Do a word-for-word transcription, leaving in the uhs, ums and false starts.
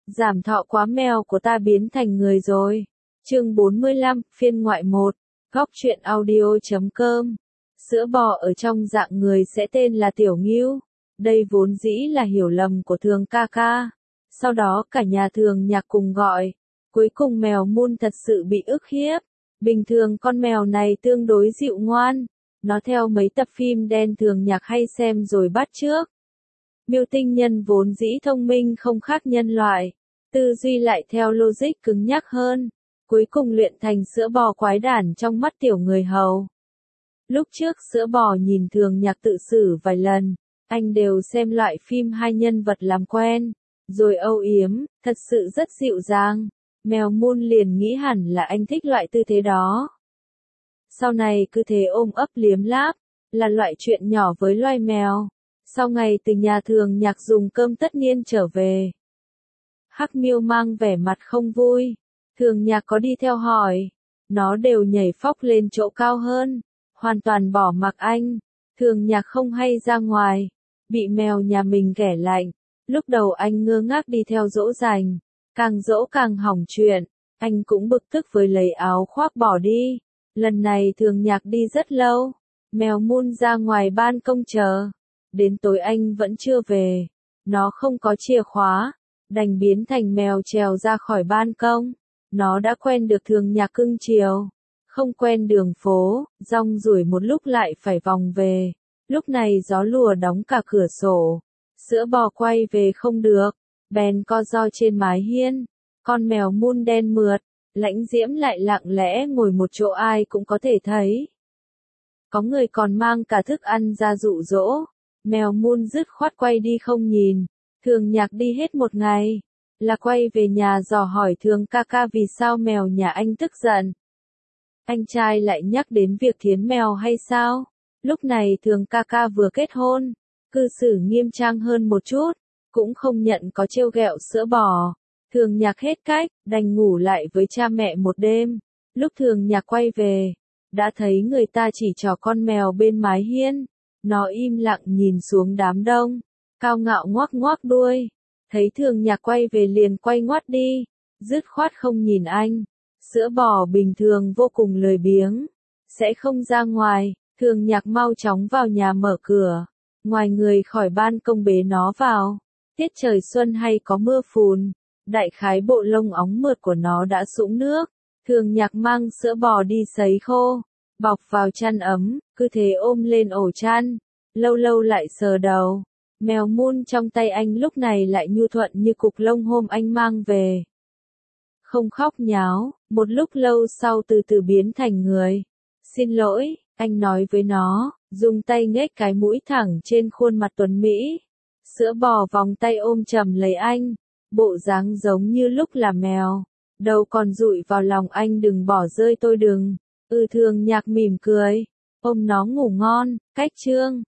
Giảm thọ quá mèo của ta biến thành người rồi. Chương bốn mươi lăm, phiên ngoại một. Góc truyện audio chấm com. Sữa bò ở trong dạng người sẽ tên là Tiểu Ngưu. Đây vốn dĩ là hiểu lầm của Thường ca ca. Sau đó cả nhà Thường Nhạc cùng gọi. Cuối cùng mèo Moon thật sự bị ức hiếp. Bình thường con mèo này tương đối dịu ngoan. Nó theo mấy tập phim đen Thường Nhạc hay xem rồi bắt chước. Miêu tinh nhân vốn dĩ thông minh không khác nhân loại. Tư duy lại theo logic cứng nhắc hơn. Cuối cùng luyện thành sữa bò quái đản trong mắt tiểu người hầu. Lúc trước sữa bò nhìn Thường Nhạc tự xử vài lần, anh đều xem loại phim hai nhân vật làm quen, rồi âu yếm, thật sự rất dịu dàng. Mèo Moon liền nghĩ hẳn là anh thích loại tư thế đó. Sau này cứ thế ôm ấp liếm láp, là loại chuyện nhỏ với loài mèo. Sau ngày từ nhà Thường Nhạc dùng cơm tất niên trở về, Hắc Miêu mang vẻ mặt không vui. Thường Nhạc có đi theo hỏi, nó đều nhảy phóc lên chỗ cao hơn, hoàn toàn bỏ mặc anh. Thường Nhạc không hay ra ngoài, bị mèo nhà mình ghẻ lạnh. Lúc đầu anh ngơ ngác đi theo dỗ dành, càng dỗ càng hỏng chuyện, anh cũng bực tức với lấy áo khoác bỏ đi. Lần này Thường Nhạc đi rất lâu, mèo Moon ra ngoài ban công chờ. Đến tối anh vẫn chưa về, nó không có chìa khóa, đành biến thành mèo trèo ra khỏi ban công. Nó đã quen được Thường Nhạc cưng chiều, không quen đường phố, rong ruổi một lúc lại phải vòng về. Lúc này gió lùa đóng cả cửa sổ, sữa bò quay về không được, bèn co ro trên mái hiên. Con mèo Moon đen mượt, lãnh diễm lại lặng lẽ ngồi một chỗ ai cũng có thể thấy. Có người còn mang cả thức ăn ra dụ dỗ. Mèo Moon dứt khoát quay đi không nhìn. Thường Nhạc đi hết một ngày, là quay về nhà dò hỏi Thường ca ca vì sao mèo nhà anh tức giận. Anh trai lại nhắc đến việc thiến mèo hay sao? Lúc này Thường ca ca vừa kết hôn, cư xử nghiêm trang hơn một chút, cũng không nhận có trêu ghẹo sữa bò. Thường Nhạc hết cách, đành ngủ lại với cha mẹ một đêm. Lúc Thường Nhạc quay về, đã thấy người ta chỉ trò con mèo bên mái hiên. Nó im lặng nhìn xuống đám đông, cao ngạo ngoác ngoác đuôi. Thấy Thường Nhạc quay về liền quay ngoắt đi, dứt khoát không nhìn anh. Sữa bò bình thường vô cùng lười biếng, sẽ không ra ngoài. Thường Nhạc mau chóng vào nhà mở cửa, ngoài người khỏi ban công bế nó vào. Tiết trời xuân hay có mưa phùn, đại khái bộ lông óng mượt của nó đã sũng nước. Thường Nhạc mang sữa bò đi sấy khô, bọc vào chăn ấm, cứ thế ôm lên ổ chăn, lâu lâu lại sờ đầu. Mèo Moon trong tay anh lúc này lại nhu thuận như cục lông hôm anh mang về. Không khóc nháo, một lúc lâu sau từ từ biến thành người. Xin lỗi, anh nói với nó, dùng tay nhếch cái mũi thẳng trên khuôn mặt tuấn Mỹ. Sữa bò vòng tay ôm chầm lấy anh, bộ dáng giống như lúc là mèo. Đầu còn dụi vào lòng anh, đừng bỏ rơi tôi đừng. Ừ Thường Nhạc mỉm cười, ôm nó ngủ ngon. Cách chương